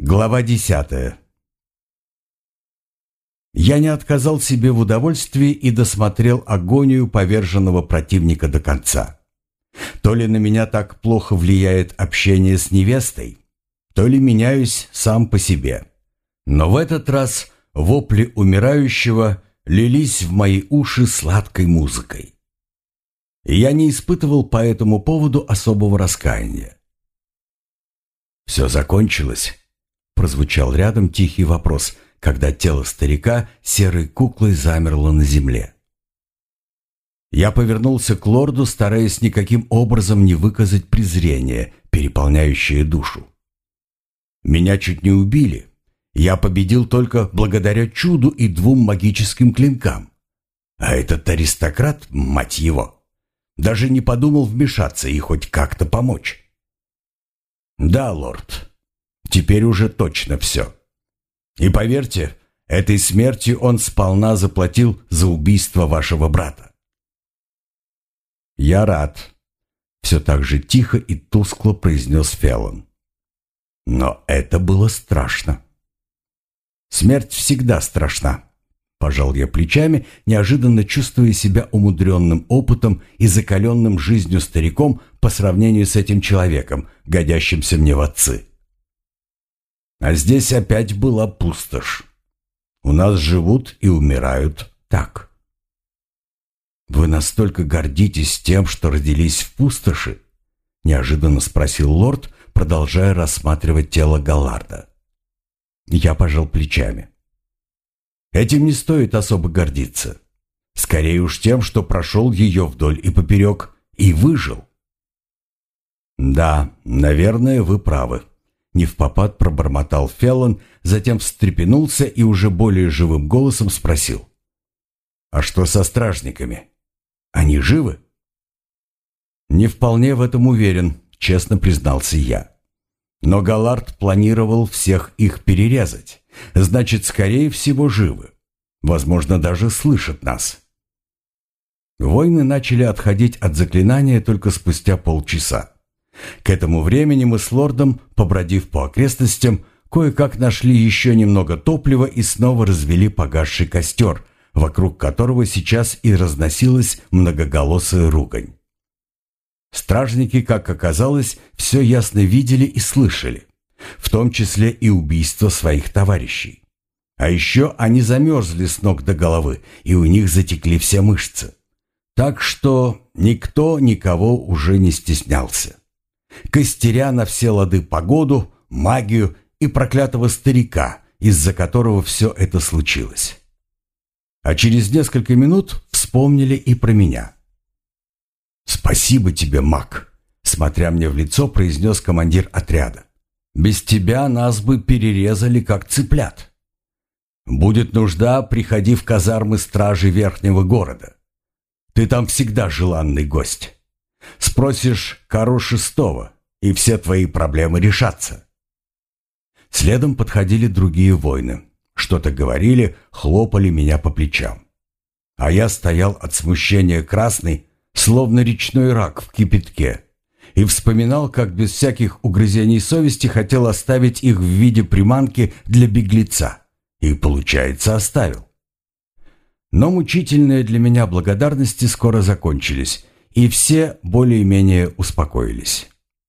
Глава 10. Я не отказал себе в удовольствии и досмотрел агонию поверженного противника до конца. То ли на меня так плохо влияет общение с невестой, то ли меняюсь сам по себе. Но в этот раз вопли умирающего лились в мои уши сладкой музыкой. И я не испытывал по этому поводу особого раскаяния. «Все закончилось?» — прозвучал рядом тихий вопрос, когда тело старика серой куклой замерло на земле. Я повернулся к лорду, стараясь никаким образом не выказать презрение, переполняющее душу. Меня чуть не убили. Я победил только благодаря чуду и 2 магическим клинкам. А этот аристократ, мать его, даже не подумал вмешаться и хоть как-то помочь. Да, лорд, теперь уже точно все. И поверьте, этой смертью он сполна заплатил за убийство вашего брата. «Я рад», — все так же тихо и тускло произнес Фелон. «Но это было страшно». «Смерть всегда страшна», — пожал я плечами, неожиданно чувствуя себя умудренным опытом и закаленным жизнью стариком по сравнению с этим человеком, годящимся мне в отцы. А здесь опять была пустошь. У нас живут и умирают так. «Вы настолько гордитесь тем, что родились в пустоши?» — неожиданно спросил лорд, продолжая рассматривать тело Галларда. Я пожал плечами. «Этим не стоит особо гордиться. Скорее уж тем, что прошел ее вдоль и поперек и выжил». «Да, наверное, вы правы», — невпопад пробормотал Фелон, затем встрепенулся и уже более живым голосом спросил. «А что со стражниками? Они живы?» «Не вполне в этом уверен», — честно признался я. «Но Галлард планировал всех их перерезать. Значит, скорее всего, живы. Возможно, даже слышат нас». Воины начали отходить от заклинания только спустя полчаса. К этому времени мы с лордом, побродив по окрестностям, кое-как нашли еще немного топлива и снова развели погасший костер, вокруг которого сейчас и разносилась многоголосая ругань. Стражники, как оказалось, все ясно видели и слышали, в том числе и убийство своих товарищей. А еще они замерзли с ног до головы, и у них затекли все мышцы. Так что никто никого уже не стеснялся. Костеря на все лады погоду, магию и проклятого старика, из-за которого все это случилось. А через несколько минут вспомнили и про меня. «Спасибо тебе, маг», — смотря мне в лицо, произнес командир отряда. «Без тебя нас бы перерезали, как цыплят. Будет нужда, приходи в казармы стражи Верхнего города. Ты там всегда желанный гость. Спросишь Кару Шестого, и все твои проблемы решатся». Следом подходили другие воины. Что-то говорили, хлопали меня по плечам. А я стоял от смущения красный, словно речной рак в кипятке, и вспоминал, как без всяких угрызений совести хотел оставить их в виде приманки для беглеца. И, получается, оставил. Но мучительные для меня благодарности скоро закончились, и все более-менее успокоились.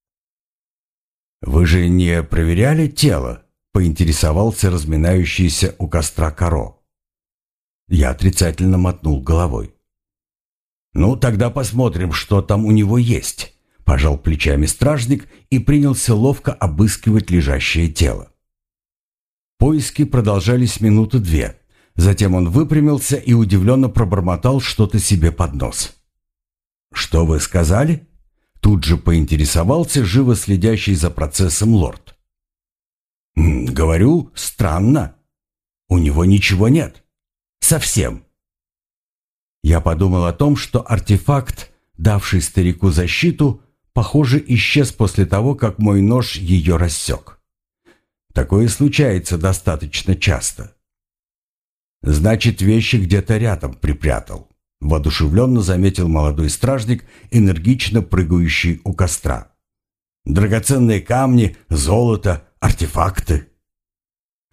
«Вы же не проверяли тело?» — поинтересовался разминающийся у костра Каро. Я отрицательно мотнул головой. «Ну, тогда посмотрим, что там у него есть», — пожал плечами стражник и принялся ловко обыскивать лежащее тело. Поиски продолжались 2 минуты. Затем он выпрямился и удивленно пробормотал что-то себе под нос. «Что вы сказали?» Тут же поинтересовался живо следящий за процессом лорд. «Говорю, странно. У него ничего нет. Совсем». Я подумал о том, что артефакт, давший старику защиту, похоже, исчез после того, как мой нож ее рассек. Такое случается достаточно часто. «Значит, вещи где-то рядом припрятал», — воодушевленно заметил молодой стражник, энергично прыгающий у костра. «Драгоценные камни, золото, артефакты.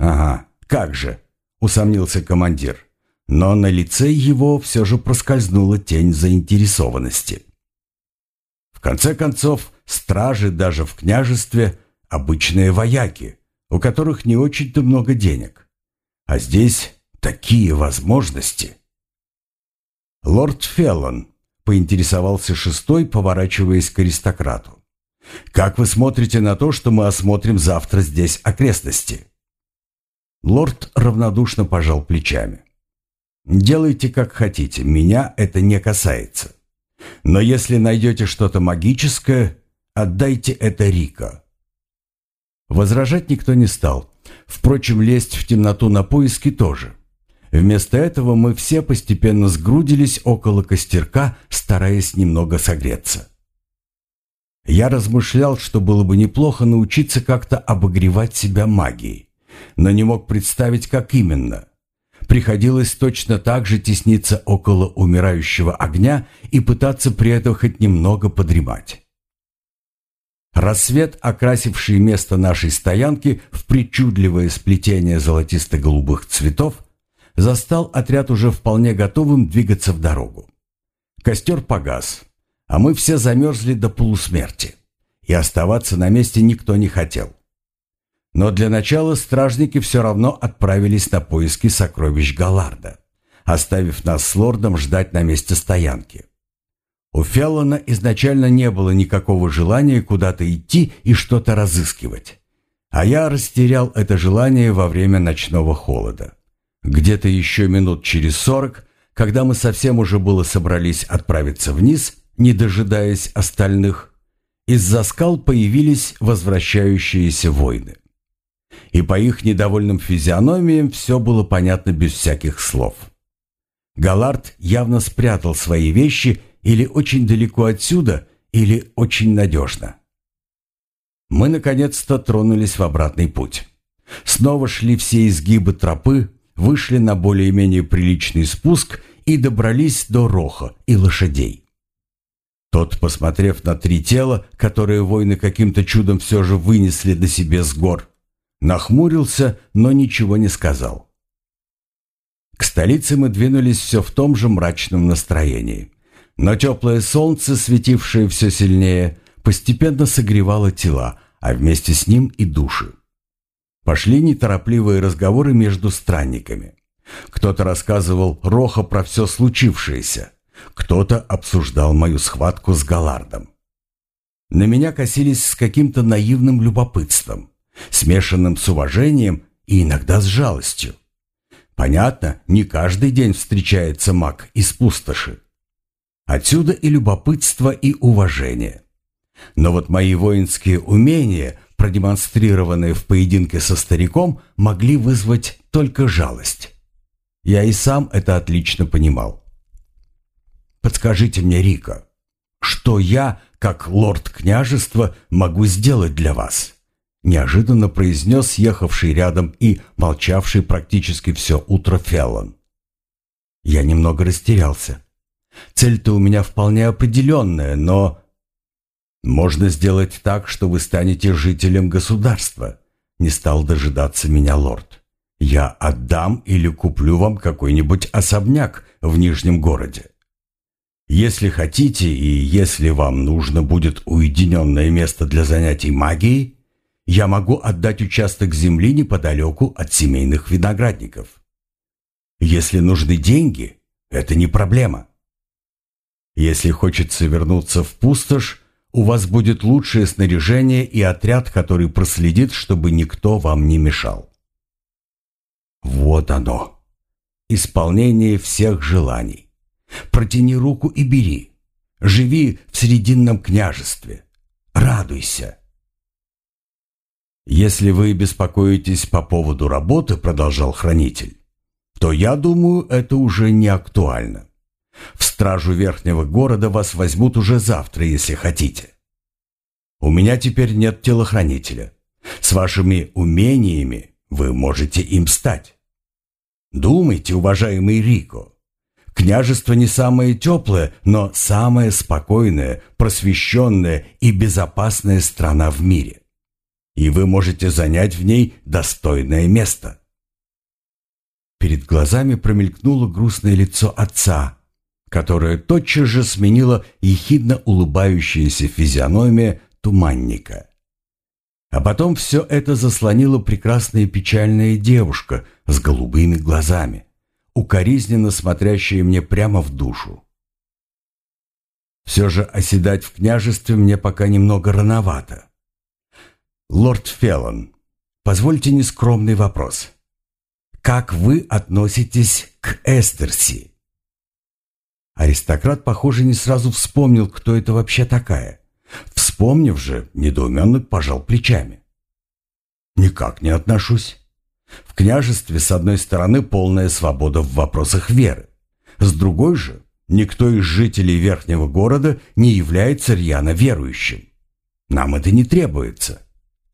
«Ага, как же», — усомнился командир. Но на лице его все же проскользнула тень заинтересованности. В конце концов, стражи даже в княжестве — обычные вояки, у которых не очень-то много денег. А здесь такие возможности. «Лорд Феллон», — поинтересовался шестой, поворачиваясь к аристократу. «Как вы смотрите на то, что мы осмотрим завтра здесь окрестности?» Лорд равнодушно пожал плечами. «Делайте, как хотите, меня это не касается. Но если найдете что-то магическое, отдайте это Рико». Возражать никто не стал. Впрочем, лезть в темноту на поиски тоже. Вместо этого мы все постепенно сгрудились около костерка, стараясь немного согреться. Я размышлял, что было бы неплохо научиться как-то обогревать себя магией, но не мог представить, как именно. Приходилось точно так же тесниться около умирающего огня и пытаться при этом хоть немного подремать. Рассвет, окрасивший место нашей стоянки в причудливое сплетение золотисто-голубых цветов, застал отряд уже вполне готовым двигаться в дорогу. Костер погас, а мы все замерзли до полусмерти, и оставаться на месте никто не хотел. Но для начала стражники все равно отправились на поиски сокровищ Галларда, оставив нас с лордом ждать на месте стоянки. У Феллона изначально не было никакого желания куда-то идти и что-то разыскивать, а я растерял это желание во время ночного холода. Где-то еще минут через 40, когда мы совсем уже было собрались отправиться вниз, не дожидаясь остальных, из-за скал появились возвращающиеся воины. И по их недовольным физиономиям все было понятно без всяких слов. Галлард явно спрятал свои вещи или очень далеко отсюда, или очень надежно. Мы наконец-то тронулись в обратный путь. Снова шли все изгибы тропы, вышли на более-менее приличный спуск и добрались до Роха и лошадей. Тот, посмотрев на 3 тела, которые воины каким-то чудом все же вынесли до себе с гор, нахмурился, но ничего не сказал. К столице мы двинулись все в том же мрачном настроении, но теплое солнце, светившее все сильнее, постепенно согревало тела, а вместе с ним и души. Пошли неторопливые разговоры между странниками. Кто-то рассказывал Роха про все случившееся, кто-то обсуждал мою схватку с Галлардом. На меня косились с каким-то наивным любопытством, смешанным с уважением и иногда с жалостью. Понятно, не каждый день встречается маг из пустоши. Отсюда и любопытство, и уважение. Но вот мои воинские умения, продемонстрированные в поединке со стариком, могли вызвать только жалость. Я и сам это отлично понимал. «Подскажите мне, Рико, что я, как лорд княжества, могу сделать для вас?» Неожиданно произнес ехавший рядом и молчавший практически все утро Феллон. Я немного растерялся. Цель-то у меня вполне определенная, но... «Можно сделать так, что вы станете жителем государства», — не стал дожидаться меня лорд. «Я отдам или куплю вам какой-нибудь особняк в Нижнем городе. Если хотите и если вам нужно будет уединенное место для занятий магией, я могу отдать участок земли неподалеку от семейных виноградников. Если нужны деньги, это не проблема. Если хочется вернуться в пустошь, у вас будет лучшее снаряжение и отряд, который проследит, чтобы никто вам не мешал». Вот оно. Исполнение всех желаний. Протяни руку и бери. Живи в Срединном княжестве. Радуйся. «Если вы беспокоитесь по поводу работы, — продолжал хранитель, — то, я думаю, это уже не актуально. В стражу Верхнего города вас возьмут уже завтра, если хотите. У меня теперь нет телохранителя. С вашими умениями вы можете им стать. Думайте, уважаемый Рико. Княжество не самое теплое, но самая спокойная, просвещенная и безопасная страна в мире. и вы можете занять в ней достойное место». Перед глазами промелькнуло грустное лицо отца, которое тотчас же сменило ехидно улыбающаяся физиономия туманника. А потом все это заслонила прекрасная печальная девушка с голубыми глазами, укоризненно смотрящая мне прямо в душу. Все же оседать в княжестве мне пока немного рановато. Лорд Феллон, позвольте нескромный вопрос. Как вы относитесь к Эстерси? Аристократ, похоже, не сразу вспомнил, кто это вообще такая. Вспомнив же, недоуменно пожал плечами. Никак не отношусь. В княжестве, с одной стороны, полная свобода в вопросах веры. С другой же, никто из жителей Верхнего города не является рьяно верующим. Нам это не требуется.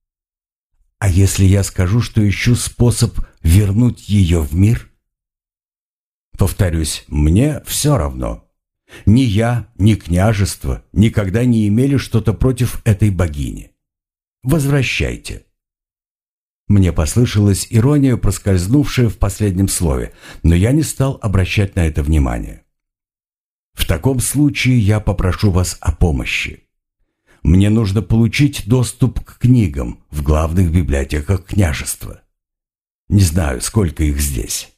А если я скажу, что ищу способ вернуть ее в мир? Повторюсь, мне все равно. Ни я, ни княжество никогда не имели что-то против этой богини. Возвращайте. Мне послышалась ирония, проскользнувшая в последнем слове, но я не стал обращать на это внимание. В таком случае я попрошу вас о помощи. Мне нужно получить доступ к книгам в главных библиотеках княжества. Не знаю, сколько их здесь.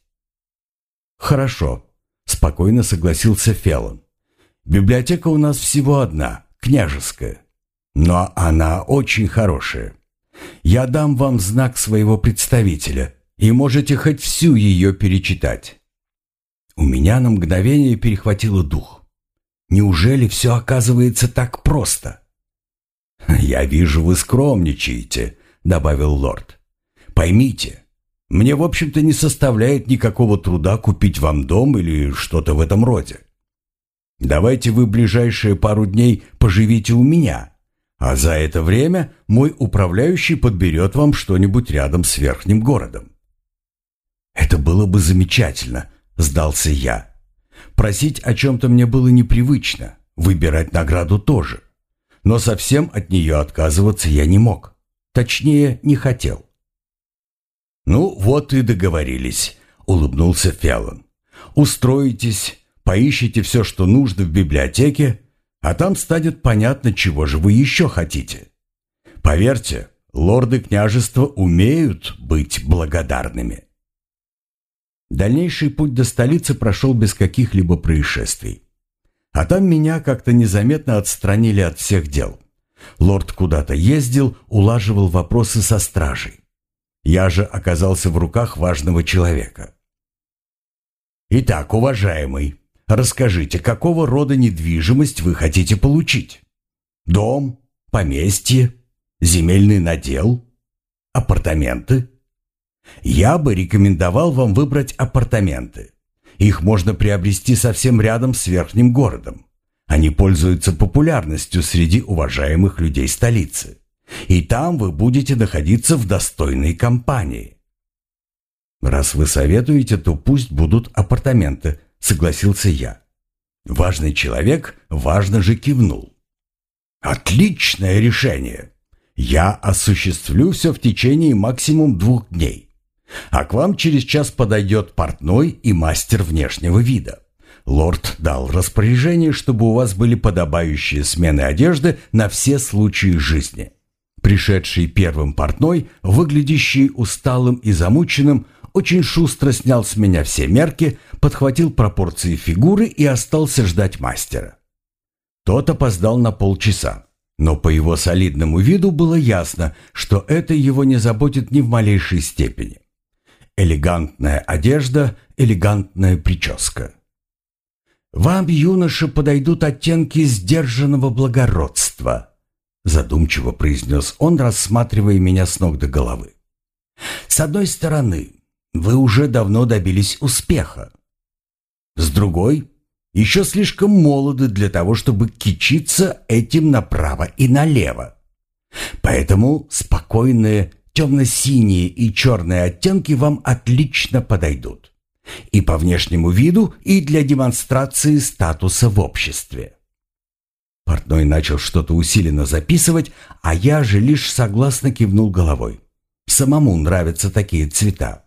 Хорошо, спокойно согласился Феллон. Библиотека у нас всего одна, княжеская. Но она очень хорошая. Я дам вам знак своего представителя, и можете хоть всю ее перечитать. У меня на мгновение перехватило дух. Неужели все оказывается так просто? «Я вижу, вы скромничаете», — добавил лорд. «Поймите, мне, в общем-то, не составляет никакого труда купить вам дом или что-то в этом роде. Давайте вы ближайшие пару дней поживите у меня, а за это время мой управляющий подберет вам что-нибудь рядом с Верхним городом». «Это было бы замечательно», — сдался я. Просить о чем-то мне было непривычно, выбирать награду тоже. Но совсем от нее отказываться я не мог. Точнее, не хотел. «Ну, вот и договорились», — улыбнулся Феллон. «Устроитесь, поищите все, что нужно в библиотеке, а там станет понятно, чего же вы еще хотите. Поверьте, лорды княжества умеют быть благодарными». Дальнейший путь до столицы прошел без каких-либо происшествий. А там меня как-то незаметно отстранили от всех дел. Лорд куда-то ездил, улаживал вопросы со стражей. Я же оказался в руках важного человека. «Итак, уважаемый, расскажите, какого рода недвижимость вы хотите получить? Дом, поместье, земельный надел, апартаменты?» «Я бы рекомендовал вам выбрать апартаменты. Их можно приобрести совсем рядом с Верхним городом. Они пользуются популярностью среди уважаемых людей столицы. И там вы будете находиться в достойной компании». «Раз вы советуете, то пусть будут апартаменты», — согласился я. Важный человек важно же кивнул. «Отличное решение. Я осуществлю все в течение максимум 2 дней. А к вам через час подойдет портной и мастер внешнего вида. Лорд дал распоряжение, чтобы у вас были подобающие смены одежды на все случаи жизни». Пришедший первым портной, выглядящий усталым и замученным, очень шустро снял с меня все мерки, подхватил пропорции фигуры и остался ждать мастера. Тот опоздал на полчаса, но по его солидному виду было ясно, что это его не заботит ни в малейшей степени. Элегантная одежда, элегантная прическа. «Вам, юноша, подойдут оттенки сдержанного благородства», задумчиво произнес он, рассматривая меня с ног до головы. «С одной стороны, вы уже давно добились успеха. С другой, еще слишком молоды для того, чтобы кичиться этим направо и налево. Поэтому спокойные темно-синие и черные оттенки вам отлично подойдут. И по внешнему виду, и для демонстрации статуса в обществе». Портной начал что-то усиленно записывать, а я же лишь согласно кивнул головой. Самому нравятся такие цвета.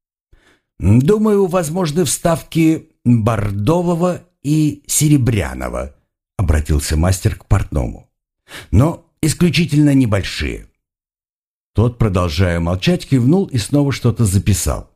«Думаю, возможны вставки бордового и серебряного», — обратился мастер к портному. «Но исключительно небольшие». Тот, продолжая молчать, кивнул и снова что-то записал.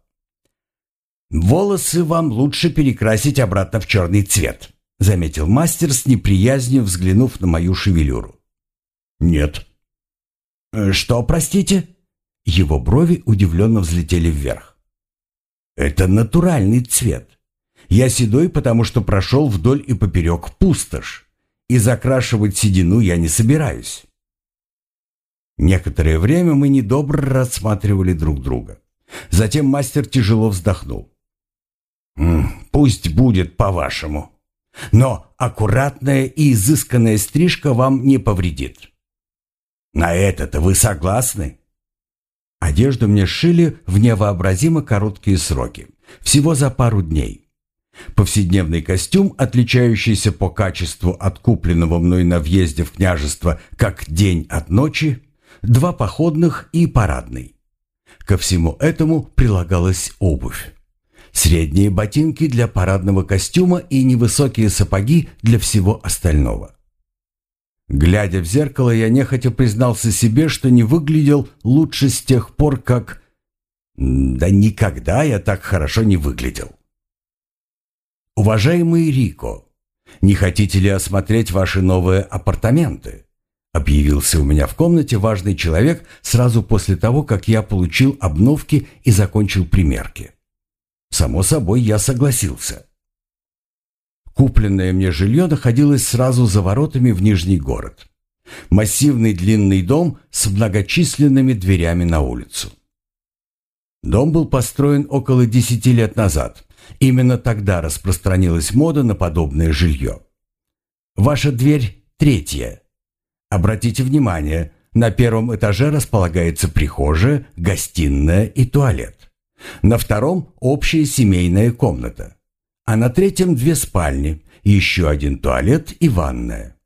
«Волосы вам лучше перекрасить обратно в черный цвет», — заметил мастер с неприязнью, взглянув на мою шевелюру. «Нет». «Что, простите?» Его брови удивленно взлетели вверх. «Это натуральный цвет. Я седой, потому что прошел вдоль и поперек пустошь, и закрашивать седину я не собираюсь». Некоторое время мы недобро рассматривали друг друга. Затем мастер тяжело вздохнул. «Пусть будет по-вашему. Но аккуратная и изысканная стрижка вам не повредит. На это-то вы согласны?» Одежду мне сшили в невообразимо короткие сроки, всего за пару дней. Повседневный костюм, отличающийся по качеству от купленного мной на въезде в княжество как день от ночи, 2 походных и парадный. Ко всему этому прилагалась обувь. Средние ботинки для парадного костюма и невысокие сапоги для всего остального. Глядя в зеркало, я нехотя признался себе, что не выглядел лучше с тех пор, как... Да никогда я так хорошо не выглядел. «Уважаемый Рико, не хотите ли осмотреть ваши новые апартаменты?» Объявился у меня в комнате важный человек сразу после того, как я получил обновки и закончил примерки. Само собой, я согласился. Купленное мне жилье находилось сразу за воротами в Нижний город. Массивный длинный дом с многочисленными дверями на улицу. Дом был построен около 10 лет назад. Именно тогда распространилась мода на подобное жилье. Ваша дверь 3. Обратите внимание, на 1 этаже располагается прихожая, гостиная и туалет. На 2 общая семейная комната. А на 3 2 спальни, еще 1 туалет и ванная.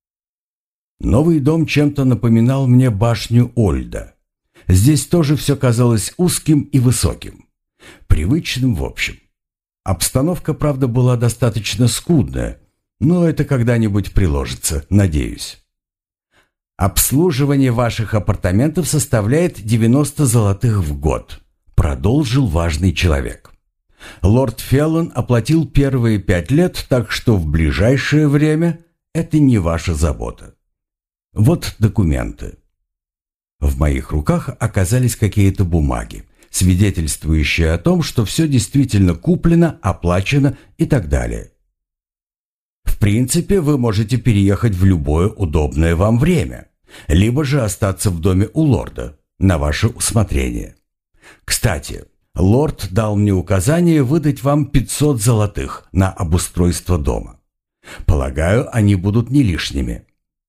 Новый дом чем-то напоминал мне башню Ольда. Здесь тоже все казалось узким и высоким. Привычным в общем. Обстановка, правда, была достаточно скудная, но это когда-нибудь приложится, надеюсь. «Обслуживание ваших апартаментов составляет 90 золотых в год», продолжил важный человек. «Лорд Феллон оплатил первые 5 лет, так что в ближайшее время это не ваша забота. Вот документы». В моих руках оказались какие-то бумаги, свидетельствующие о том, что все действительно куплено, оплачено и так далее. В принципе, вы можете переехать в любое удобное вам время, либо же остаться в доме у лорда, на ваше усмотрение. Кстати, лорд дал мне указание выдать вам 500 золотых на обустройство дома. Полагаю, они будут не лишними.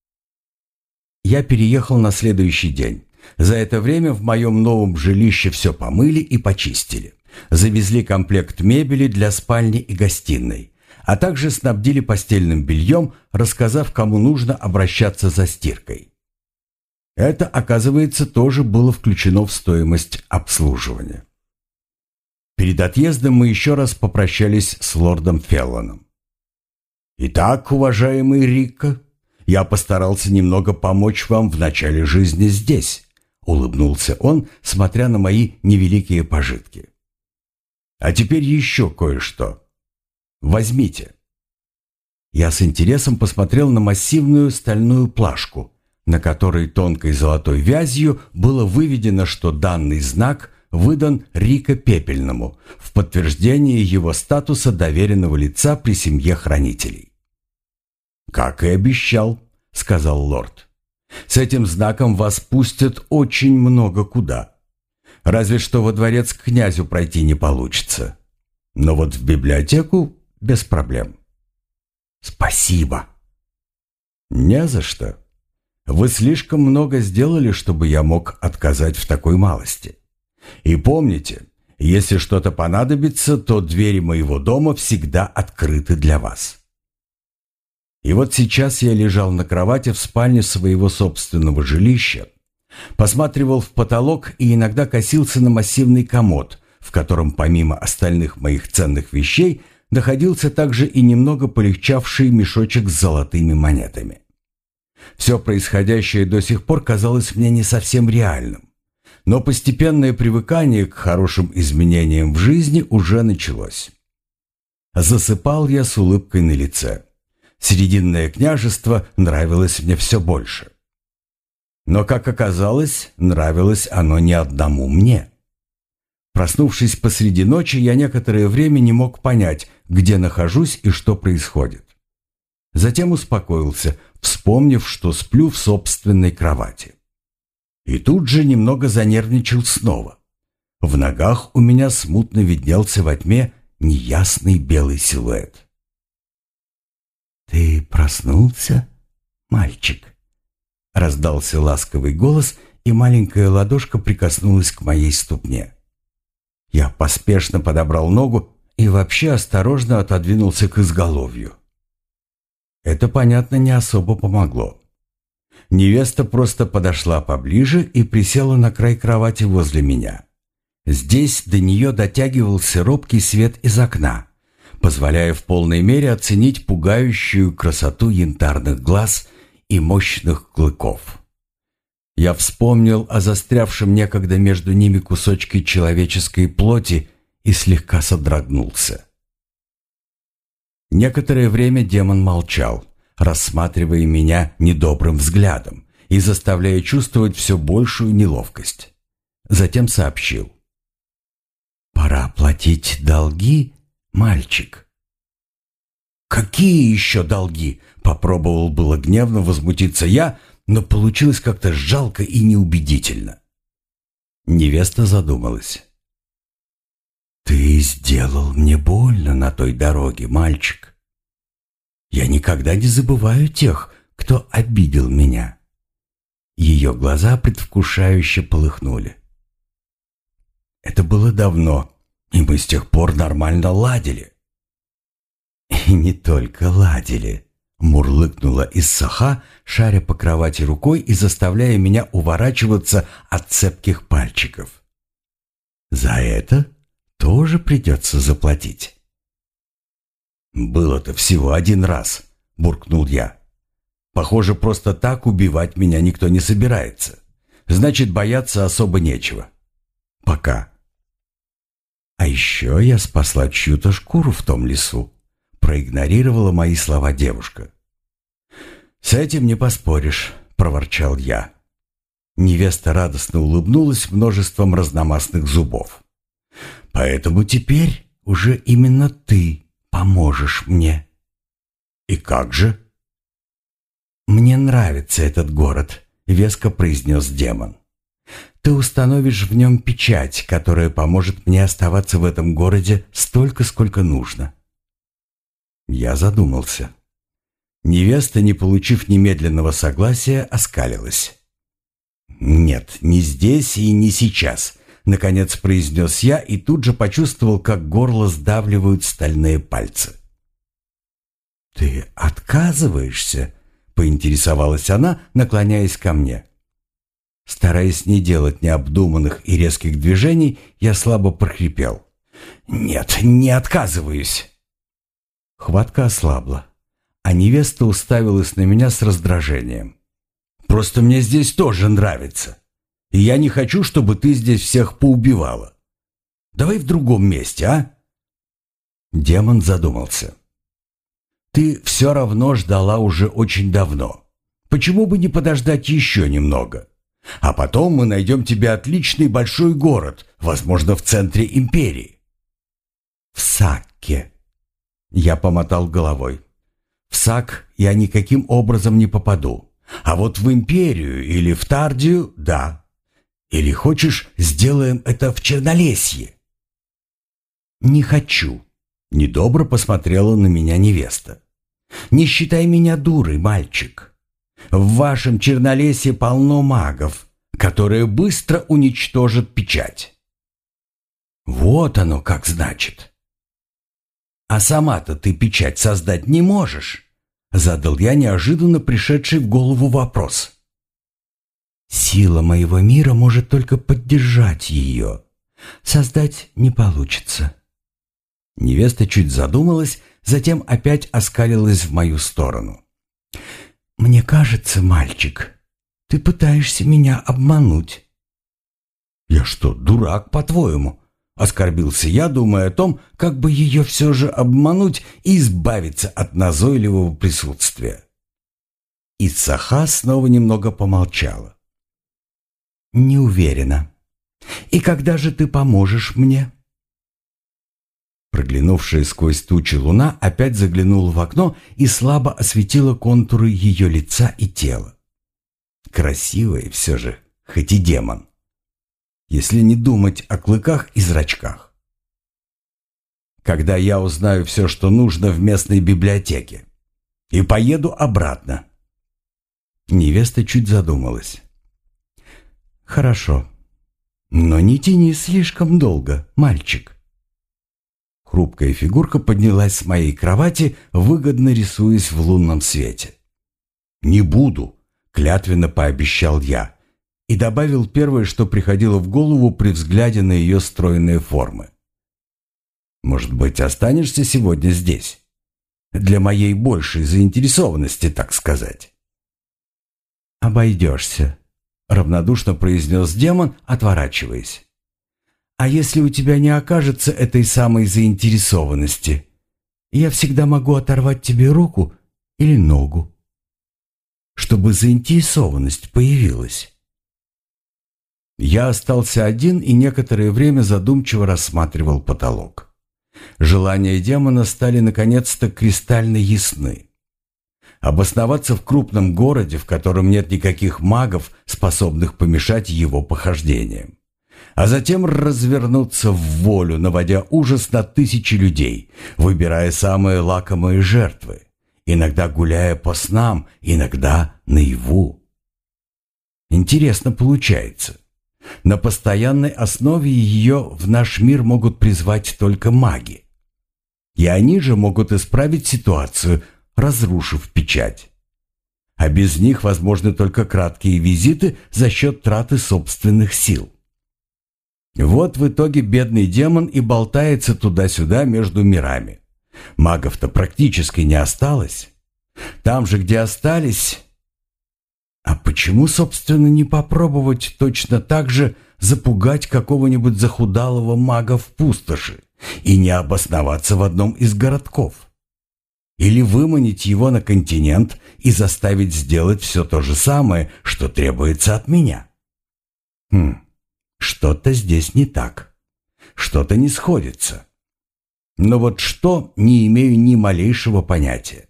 Я переехал на следующий день. За это время в моем новом жилище все помыли и почистили. Завезли комплект мебели для спальни и гостиной, а также снабдили постельным бельем, рассказав, кому нужно обращаться за стиркой. Это, оказывается, тоже было включено в стоимость обслуживания. Перед отъездом мы еще раз попрощались с лордом Феллоном. «Итак, уважаемый Рикко, я постарался немного помочь вам в начале жизни здесь», улыбнулся он, смотря на мои невеликие пожитки. «А теперь еще кое-что. Возьмите». Я с интересом посмотрел на массивную стальную плашку, на которой тонкой золотой вязью было выведено, что данный знак выдан Рико Пепельному в подтверждение его статуса доверенного лица при семье хранителей. «Как и обещал», — сказал лорд. «С этим знаком вас пустят очень много куда. Разве что во дворец к князю пройти не получится. Но вот в библиотеку без проблем». «Спасибо». «Не за что. Вы слишком много сделали, чтобы я мог отказать в такой малости. И помните, если что-то понадобится, то двери моего дома всегда открыты для вас». И вот сейчас я лежал на кровати в спальне своего собственного жилища, посматривал в потолок и иногда косился на массивный комод, в котором помимо остальных моих ценных вещей находился также и немного полегчавший мешочек с золотыми монетами. Все происходящее до сих пор казалось мне не совсем реальным, но постепенное привыкание к хорошим изменениям в жизни уже началось. Засыпал я с улыбкой на лице. Срединное княжество нравилось мне все больше. Но, как оказалось, нравилось оно не одному мне. Проснувшись посреди ночи, я некоторое время не мог понять, где нахожусь и что происходит. Затем успокоился, вспомнив, что сплю в собственной кровати. И тут же немного занервничал снова. В ногах у меня смутно виднелся во тьме неясный белый силуэт. «Ты проснулся, мальчик?» Раздался ласковый голос, и маленькая ладошка прикоснулась к моей ступне. Я поспешно подобрал ногу и вообще осторожно отодвинулся к изголовью. Это, понятно, не особо помогло. Невеста просто подошла поближе и присела на край кровати возле меня. Здесь до нее дотягивался робкий свет из окна, позволяя в полной мере оценить пугающую красоту янтарных глаз и мощных клыков. Я вспомнил о застрявшем некогда между ними кусочке человеческой плоти и слегка содрогнулся. Некоторое время демон молчал, рассматривая меня недобрым взглядом и заставляя чувствовать все большую неловкость. Затем сообщил: «Пора платить долги, мальчик». «Какие еще долги?» — попробовал было гневно возмутиться я, но получилось как-то жалко и неубедительно. Невеста задумалась. «Ты сделал мне больно на той дороге, мальчик. Я никогда не забываю тех, кто обидел меня». Ее глаза предвкушающе полыхнули. «Это было давно, и мы с тех пор нормально ладили». «И не только ладили», — мурлыкнула Иссаха, шаря по кровати рукой и заставляя меня уворачиваться от цепких пальчиков. «За это тоже придется заплатить». «Было-то всего один раз», — буркнул я. «Похоже, просто так убивать меня никто не собирается. Значит, бояться особо нечего. Пока». «А еще я спасла чью-то шкуру в том лесу», — проигнорировала мои слова девушка. «С этим не поспоришь», — проворчал я. Невеста радостно улыбнулась множеством разномастных зубов. «Поэтому теперь уже именно ты поможешь мне». «И как же?» «Мне нравится этот город», — веско произнес демон. «Ты установишь в нем печать, которая поможет мне оставаться в этом городе столько, сколько нужно». Я задумался. Невеста, не получив немедленного согласия, оскалилась. «Нет, не здесь и не сейчас», — наконец произнес я и тут же почувствовал, как горло сдавливают стальные пальцы. «Ты отказываешься?» — поинтересовалась она, наклоняясь ко мне. Стараясь не делать необдуманных и резких движений, я слабо прохрипел: «Нет, не отказываюсь». Хватка ослабла, а невеста уставилась на меня с раздражением. «Просто мне здесь тоже нравится, и я не хочу, чтобы ты здесь всех поубивала. Давай в другом месте, а?» Демон задумался. «Ты все равно ждала уже очень давно. Почему бы не подождать еще немного? А потом мы найдем тебе отличный большой город, возможно, в центре империи». «В Сакке». Я помотал головой. «В Сак я никаким образом не попаду. А вот в империю или в Тардию — да. Или хочешь, сделаем это в Чернолесье?» «Не хочу», — недобро посмотрела на меня невеста. «Не считай меня дурой, мальчик. В вашем Чернолесье полно магов, которые быстро уничтожат печать». «Вот оно как значит. А сама-то ты печать создать не можешь. Задал я неожиданно пришедший в голову вопрос. Сила моего мира может только поддержать ее. Создать не получится. Невеста чуть задумалась, затем опять оскалилась в мою сторону. «Мне кажется, мальчик, ты пытаешься меня обмануть». «Я что, дурак, по-твоему?» — оскорбился я, думая о том, как бы ее все же обмануть и избавиться от назойливого присутствия. Ицаха снова немного помолчала. «Не уверена. И когда же ты поможешь мне?» Проглянувшая сквозь тучи луна опять заглянула в окно и слабо осветила контуры ее лица и тела. Красивая все же, хоть и демон. Если не думать о клыках и зрачках. Когда я узнаю все, что нужно в местной библиотеке, и поеду обратно. Невеста чуть задумалась. «Хорошо, но не тяни слишком долго, мальчик». Хрупкая фигурка поднялась с моей кровати, выгодно рисуясь в лунном свете. «Не буду», — клятвенно пообещал я, и добавил первое, что приходило в голову при взгляде на ее стройные формы. «Может быть, останешься сегодня здесь? Для моей большей заинтересованности, так сказать». «Обойдешься», — равнодушно произнес демон, отворачиваясь. «А если у тебя не окажется этой самой заинтересованности, я всегда могу оторвать тебе руку или ногу, чтобы заинтересованность появилась». Я остался один и некоторое время задумчиво рассматривал потолок. Желания демона стали наконец-то кристально ясны. Обосноваться в крупном городе, в котором нет никаких магов, способных помешать его похождениям, а затем развернуться в волю, наводя ужас на тысячи людей, выбирая самые лакомые жертвы, иногда гуляя по снам, иногда наяву. Интересно получается. На постоянной основе ее в наш мир могут призвать только маги. И они же могут исправить ситуацию, разрушив печать. А без них возможны только краткие визиты за счет траты собственных сил. Вот в итоге бедный демон и болтается туда-сюда между мирами. Магов-то практически не осталось. Там же, где остались... А почему, собственно, не попробовать точно так же запугать какого-нибудь захудалого мага в пустоши и не обосноваться в одном из городков? Или выманить его на континент и заставить сделать все то же самое, что требуется от меня? Что-то здесь не так. Что-то не сходится. Но вот что, не имею ни малейшего понятия.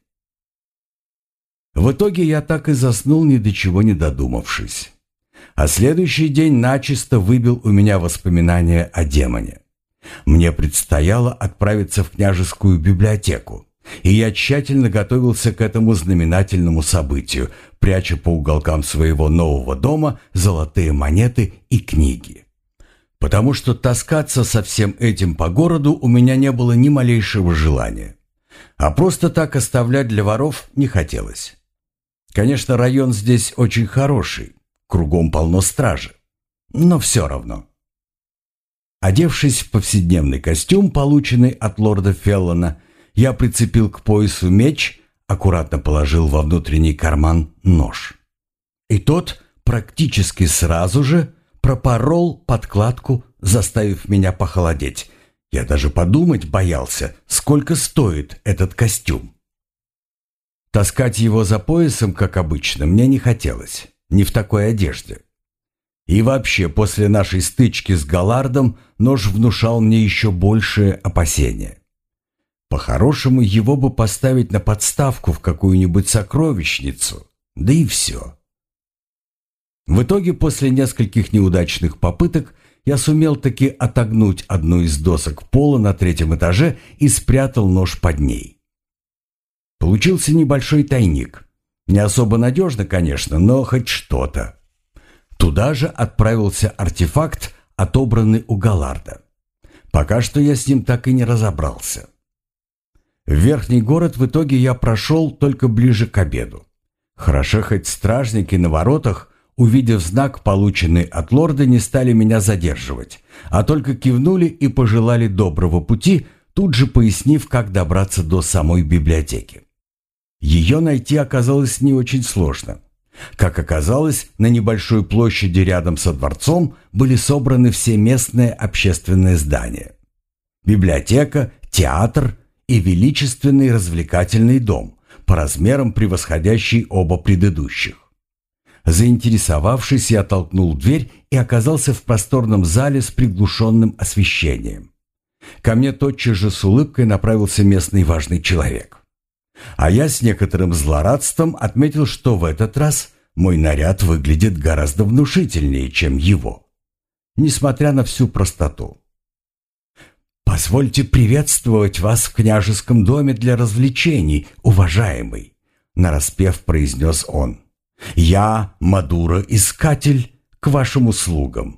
В итоге я так и заснул, ни до чего не додумавшись. А следующий день начисто выбил у меня воспоминания о демоне. Мне предстояло отправиться в княжескую библиотеку, и я тщательно готовился к этому знаменательному событию, пряча по уголкам своего нового дома золотые монеты и книги. Потому что таскаться со всем этим по городу у меня не было ни малейшего желания. А просто так оставлять для воров не хотелось. Конечно, район здесь очень хороший, кругом полно стражи, но все равно. Одевшись в повседневный костюм, полученный от лорда Феллона, я прицепил к поясу меч, аккуратно положил во внутренний карман нож. И тот практически сразу же пропорол подкладку, заставив меня похолодеть. Я даже подумать боялся, сколько стоит этот костюм. Таскать его за поясом, как обычно, мне не хотелось, не в такой одежде. И вообще, после нашей стычки с Галардом нож внушал мне еще большее опасение. По-хорошему, его бы поставить на подставку в какую-нибудь сокровищницу, да и все. В итоге, после нескольких неудачных попыток, я сумел таки отогнуть одну из досок пола на 3-м этаже и спрятал нож под ней. Получился небольшой тайник. Не особо надежно, конечно, но хоть что-то. Туда же отправился артефакт, отобранный у Галарда. Пока что я с ним так и не разобрался. В верхний город в итоге я прошел только ближе к обеду. Хорошо, хоть стражники на воротах, увидев знак, полученный от лорда, не стали меня задерживать, а только кивнули и пожелали доброго пути, тут же пояснив, как добраться до самой библиотеки. Ее найти оказалось не очень сложно. Как оказалось, на небольшой площади рядом со дворцом были собраны все местные общественные здания. Библиотека, театр и величественный развлекательный дом, по размерам превосходящий оба предыдущих. Заинтересовавшись, я толкнул дверь и оказался в просторном зале с приглушенным освещением. Ко мне тотчас же с улыбкой направился местный важный человек. А я с некоторым злорадством отметил, что в этот раз мой наряд выглядит гораздо внушительнее, чем его, несмотря на всю простоту. «Позвольте приветствовать вас в княжеском доме для развлечений, уважаемый», — нараспев произнес он. «Я, Мадуро-искатель, к вашим услугам».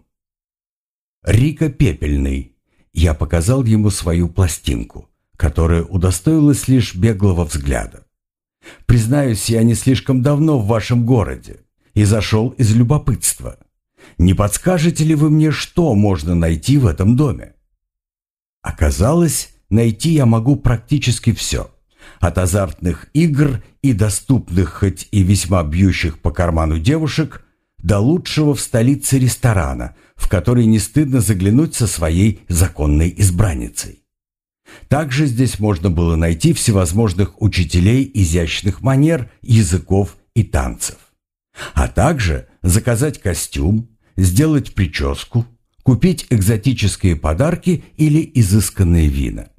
«Рика Пепельный», — я показал ему свою пластинку, которая удостоилась лишь беглого взгляда. «Признаюсь, я не слишком давно в вашем городе и зашел из любопытства. Не подскажете ли вы мне, что можно найти в этом доме?» Оказалось, найти я могу практически все. От азартных игр и доступных, хоть и весьма бьющих по карману девушек, до лучшего в столице ресторана, в который не стыдно заглянуть со своей законной избранницей. Также здесь можно было найти всевозможных учителей изящных манер, языков и танцев. А также заказать костюм, сделать прическу, купить экзотические подарки или изысканные вина.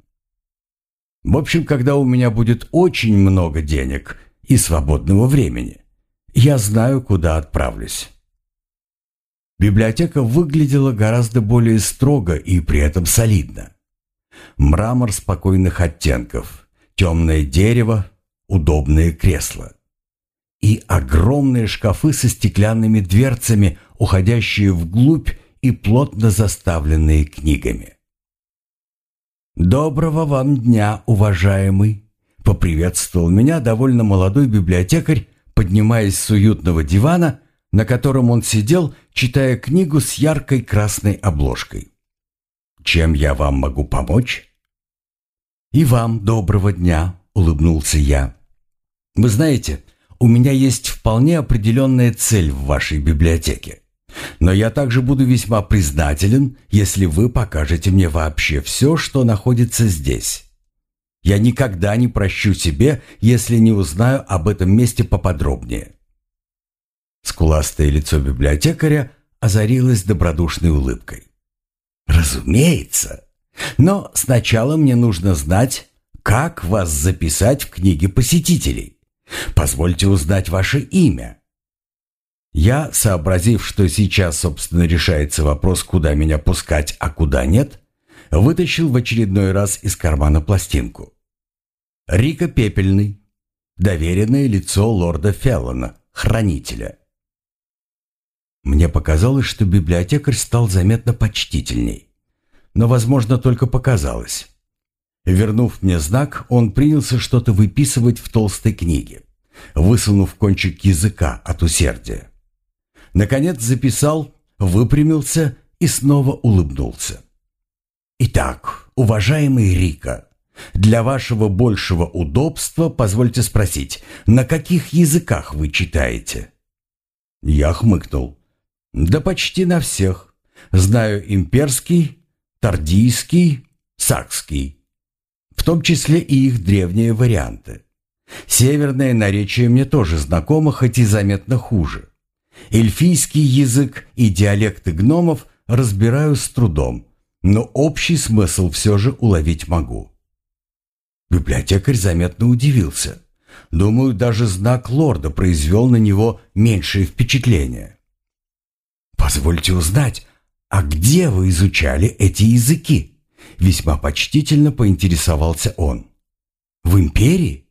В общем, когда у меня будет очень много денег и свободного времени, я знаю, куда отправлюсь. Библиотека выглядела гораздо более строго и при этом солидно. Мрамор спокойных оттенков, темное дерево, удобные кресла. И огромные шкафы со стеклянными дверцами, уходящие вглубь и плотно заставленные книгами. «Доброго вам дня, уважаемый!» — поприветствовал меня довольно молодой библиотекарь, поднимаясь с уютного дивана, на котором он сидел, читая книгу с яркой красной обложкой. «Чем я вам могу помочь?» «И вам доброго дня», — улыбнулся я. «Вы знаете, у меня есть вполне определенная цель в вашей библиотеке. Но я также буду весьма признателен, если вы покажете мне вообще все, что находится здесь. Я никогда не прощу себе, если не узнаю об этом месте поподробнее». Скуластое лицо библиотекаря озарилось добродушной улыбкой. «Разумеется. Но сначала мне нужно знать, как вас записать в книге посетителей. Позвольте узнать ваше имя». Я, сообразив, что сейчас, собственно, решается вопрос, куда меня пускать, а куда нет, вытащил в очередной раз из кармана пластинку. «Рика Пепельный. Доверенное лицо лорда Феллона, хранителя». Мне показалось, что библиотекарь стал заметно почтительней. Но, возможно, только показалось. Вернув мне знак, он принялся что-то выписывать в толстой книге, высунув кончик языка от усердия. Наконец записал, выпрямился и снова улыбнулся. «Итак, уважаемый Рика, для вашего большего удобства позвольте спросить, на каких языках вы читаете?» Я хмыкнул. «Да почти на всех. Знаю имперский, тардийский, сакский, в том числе и их древние варианты. Северное наречие мне тоже знакомо, хоть и заметно хуже. Эльфийский язык и диалекты гномов разбираю с трудом, но общий смысл все же уловить могу». Библиотекарь заметно удивился. Думаю, даже знак лорда произвел на него меньшее впечатление. «Позвольте узнать, а где вы изучали эти языки?» Весьма почтительно поинтересовался он. «В империи?»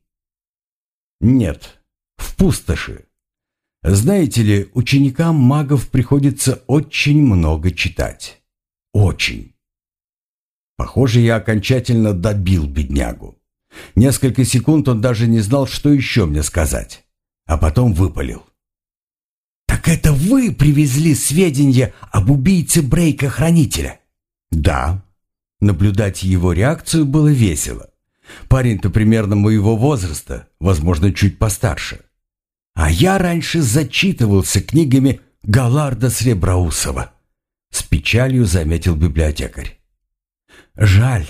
«Нет, в пустоши. Знаете ли, ученикам магов приходится очень много читать. Очень». Похоже, я окончательно добил беднягу. Несколько секунд он даже не знал, что еще мне сказать, а потом выпалил. «Так это вы привезли сведения об убийце Брейка-хранителя?» «Да». Наблюдать его реакцию было весело. Парень-то примерно моего возраста, возможно, чуть постарше. «А я раньше зачитывался книгами Галларда Среброусова», — с печалью заметил библиотекарь. «Жаль».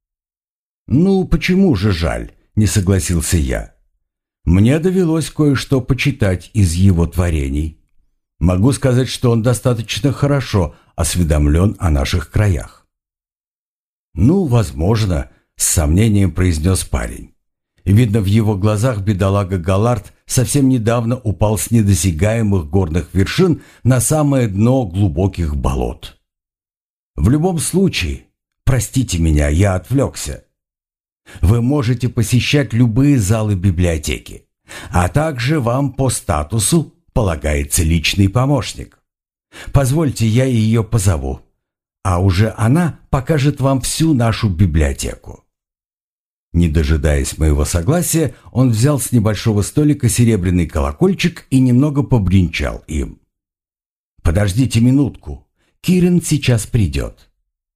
«Ну, почему же жаль?» — не согласился я. «Мне довелось кое-что почитать из его творений. Могу сказать, что он достаточно хорошо осведомлен о наших краях». «Ну, возможно», — с сомнением произнес парень. Видно, в его глазах бедолага Галлард совсем недавно упал с недосягаемых горных вершин на самое дно глубоких болот. «В любом случае, простите меня, я отвлекся. Вы можете посещать любые залы библиотеки, а также вам по статусу полагается личный помощник. Позвольте, я ее позову, а уже она покажет вам всю нашу библиотеку». Не дожидаясь моего согласия, он взял с небольшого столика серебряный колокольчик и немного побренчал им. «Подождите минутку, Кирен сейчас придет».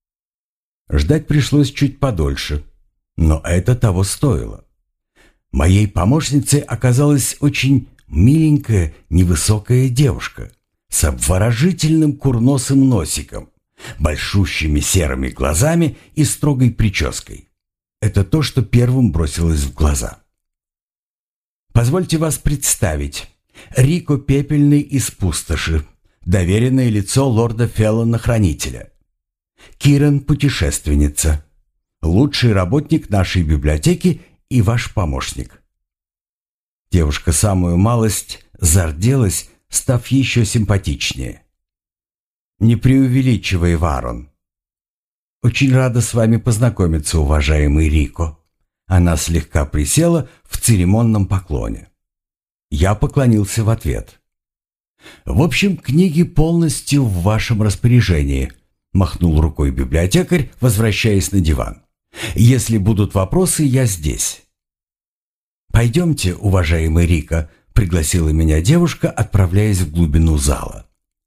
Ждать пришлось чуть подольше, но это того стоило. Моей помощницей оказалась очень миленькая невысокая девушка с обворожительным курносым носиком, большущими серыми глазами и строгой прической. Это то, что первым бросилось в глаза. «Позвольте вас представить. Рико Пепельный из Пустоши, доверенное лицо лорда Феллона-хранителя. Кирен – путешественница, лучший работник нашей библиотеки и ваш помощник». Девушка самую малость зарделась, став еще симпатичнее. «Не преувеличивай, Варон. Очень рада с вами познакомиться, уважаемый Рико». Она слегка присела в церемонном поклоне. Я поклонился в ответ. «В общем, книги полностью в вашем распоряжении», — махнул рукой библиотекарь, возвращаясь на диван. «Если будут вопросы, я здесь». «Пойдемте, уважаемый Рико», — пригласила меня девушка, отправляясь в глубину зала.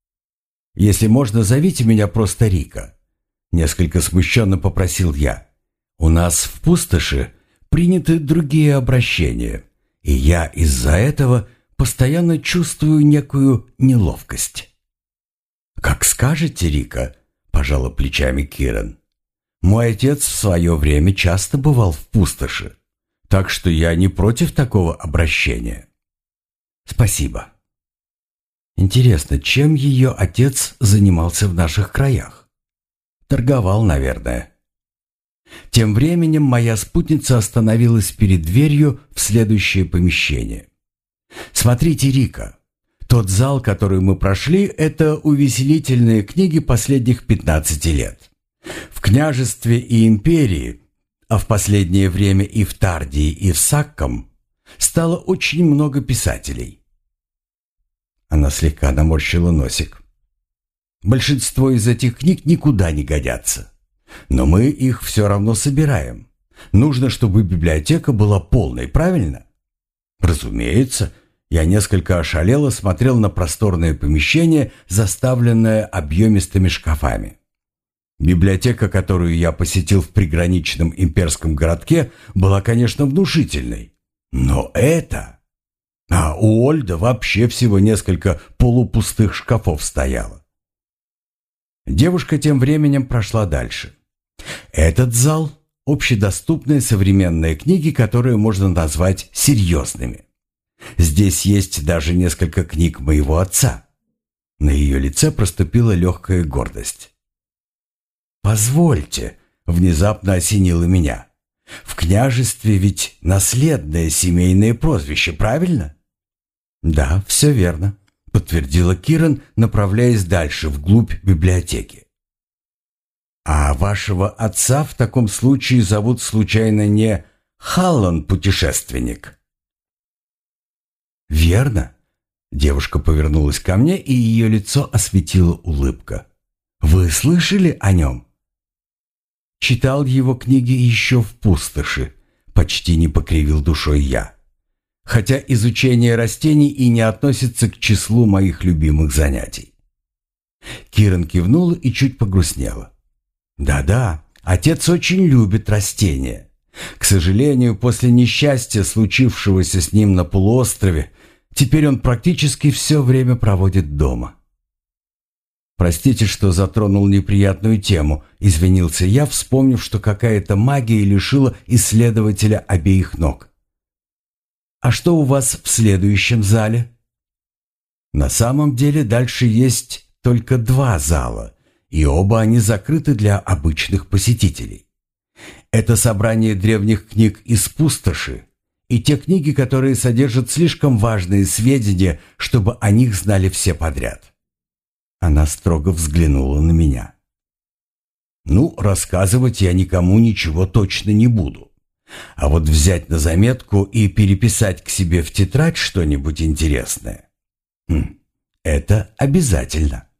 «Если можно, зовите меня просто Рико», — несколько смущенно попросил я. «У нас в Пустоши приняты другие обращения, и я из-за этого постоянно чувствую некую неловкость». «Как скажете, Рико», — пожала плечами Кирен. «Мой отец в свое время часто бывал в Пустоши, так что я не против такого обращения». «Спасибо». Интересно, чем ее отец занимался в наших краях? Торговал, наверное. Тем временем моя спутница остановилась перед дверью в следующее помещение. «Смотрите, Рико, тот зал, который мы прошли, это увеселительные книги последних 15 лет. В княжестве и империи, а в последнее время и в Тардии, и в Сакком, стало очень много писателей». Она слегка наморщила носик. «Большинство из этих книг никуда не годятся. Но мы их все равно собираем. Нужно, чтобы библиотека была полной, правильно?» «Разумеется». Я несколько ошалело смотрел на просторное помещение, заставленное объемистыми шкафами. Библиотека, которую я посетил в приграничном имперском городке, была, конечно, внушительной. Но это... А у Ольда вообще всего несколько полупустых шкафов стояло. Девушка тем временем прошла дальше. Этот зал – общедоступные современные книги, которые можно назвать серьезными. Здесь есть даже несколько книг моего отца. На ее лице проступила легкая гордость. «Позвольте», – внезапно осенило меня. «В княжестве ведь наследное семейное прозвище, правильно?» «Да, все верно», — подтвердила Кирен, направляясь дальше, вглубь библиотеки. «А вашего отца в таком случае зовут случайно не Халлан путешественник?» «Верно». Девушка повернулась ко мне, и ее лицо осветила улыбка. «Вы слышали о нем?» «Читал его книги еще в Пустоши», — почти не покривил душой я. Хотя изучение растений и не относится к числу моих любимых занятий. Киран кивнула и чуть погрустнела. Да-да, отец очень любит растения. К сожалению, после несчастья, случившегося с ним на полуострове, теперь он практически все время проводит дома. «Простите, что затронул неприятную тему», — извинился я, вспомнив, что какая-то магия лишила исследователя обеих ног. «А что у вас в следующем зале?» «На самом деле дальше есть только 2 зала, и оба они закрыты для обычных посетителей. Это собрание древних книг из пустоши и те книги, которые содержат слишком важные сведения, чтобы о них знали все подряд». Она строго взглянула на меня. «Ну, рассказывать я никому ничего точно не буду. А вот взять на заметку и переписать к себе в тетрадь что-нибудь интересное — это обязательно».